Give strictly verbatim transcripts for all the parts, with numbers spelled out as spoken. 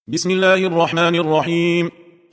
بسم الله الرحمن الرحيم.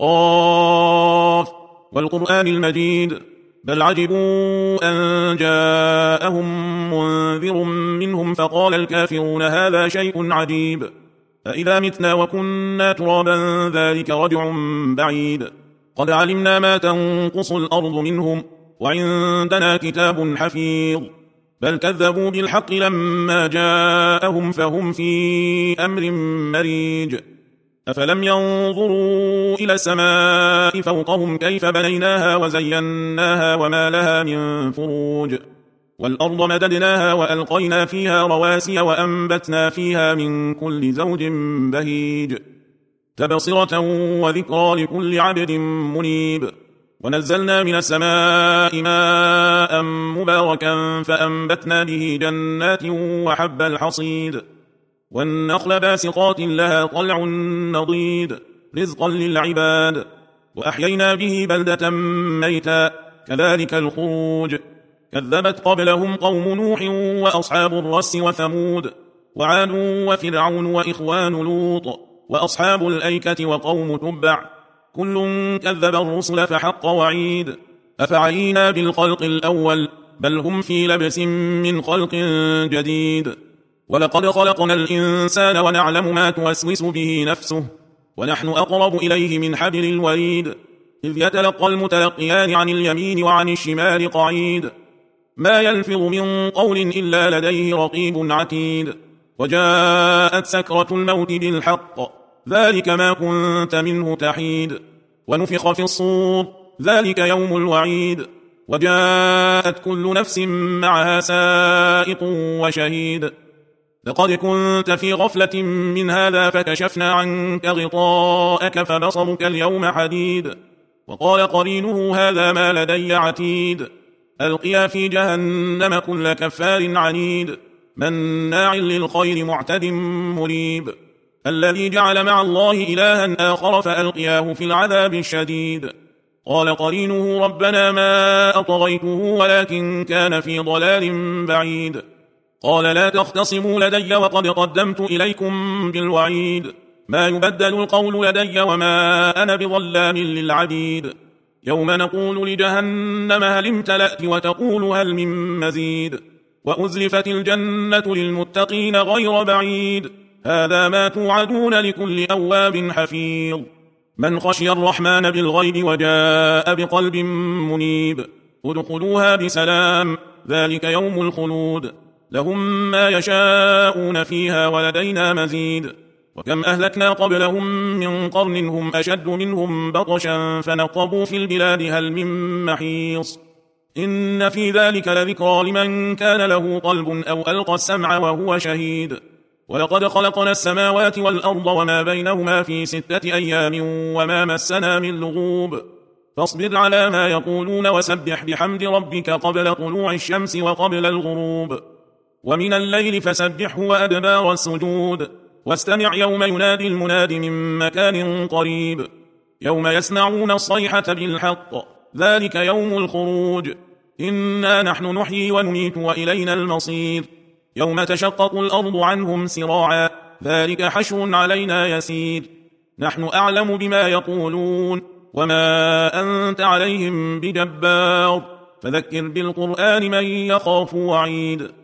قاف والقرآن المجيد بل عجبوا أن جاءهم منذر منهم فقال الكافرون هذا شيء عجيب أإذا متنا وكنا ترابا ذلك رجع بعيد قد علمنا ما تنقص الأرض منهم وعندنا كتاب حفيظ بل كذبوا بالحق لما جاءهم فهم في أمر مريج أفلم ينظروا إلى السماء فوقهم كيف بنيناها وزيناها وما لها من فروج والأرض مددناها وألقينا فيها رواسي وأنبتنا فيها من كل زوج بهيج تبصرة وذكرى لكل عبد منيب ونزلنا من السماء ماء مباركا فأنبتنا به جنات وحب الحصيد والنخل باسقات لها طلع نضيد رزقا للعباد وأحيينا به بلدة ميتا كذلك الخروج كذبت قبلهم قوم نوح وأصحاب الرس وثمود وعاد وفرعون وإخوان لوط وأصحاب الأيكة وقوم تبع كل كذب الرسل فحق وعيد أفعينا بالخلق الأول بل هم في لبس من خلق جديد ولقد خلقنا الإنسان ونعلم ما توسوس به نفسه ونحن أقرب إليه من حبل الوريد إذ يتلقى المتلقيان عن اليمين وعن الشمال قعيد ما يلفظ من قول إلا لديه رقيب عتيد وجاءت سكرة الموت بالحق ذلك ما كنت منه تحيد ونفخ في الصور ذلك يوم الوعيد وجاءت كل نفس معها سائق وشهيد لقد كنت في غفلة من هذا فكشفنا عنك غطاءك فبصرك اليوم حديد وقال قرينه هذا ما لدي عتيد ألقيا في جهنم كل كفار عنيد مناع للخير معتد مريب الذي جعل مع الله إلها آخر فألقياه في العذاب الشديد قال قرينه ربنا ما أطغيته ولكن كان في ضلال بعيد قال لا تختصموا لدي وقد قدمت إليكم بالوعيد ما يبدل القول لدي وما أنا بظلام للعبيد يوم نقول لجهنم هل امتلأت وتقول هل من مزيد وأزلفت الجنة للمتقين غير بعيد هذا ما توعدون لكل أواب حفيظ من خشي الرحمن بالغيب وجاء بقلب منيب ادخلوها بسلام ذلك يوم الخلود لهم ما يشاءون فيها ولدينا مزيد وكم أهلكنا قبلهم من قرن هم أشد منهم بطشا فنقبوا في البلاد هل من محيص إن في ذلك لذكرى لمن كان له قلب أو ألقى السمع وهو شهيد ولقد خلقنا السماوات والأرض وما بينهما في ستة أيام وما مسنا من لغوب فاصبر على ما يقولون وسبح بحمد ربك قبل طلوع الشمس وقبل الغروب ومن الليل فسبحه وأدبار السجود واستمع يوم ينادي المناد من مكان قريب يوم يسمعون الصيحة بالحق ذلك يوم الخروج إنا نحن نحيي ونميت وإلينا المصير يوم تشقق الأرض عنهم سراعا ذلك حشر علينا يسير نحن أعلم بما يقولون وما أنت عليهم بجبار فذكر بالقرآن من يخاف وعيد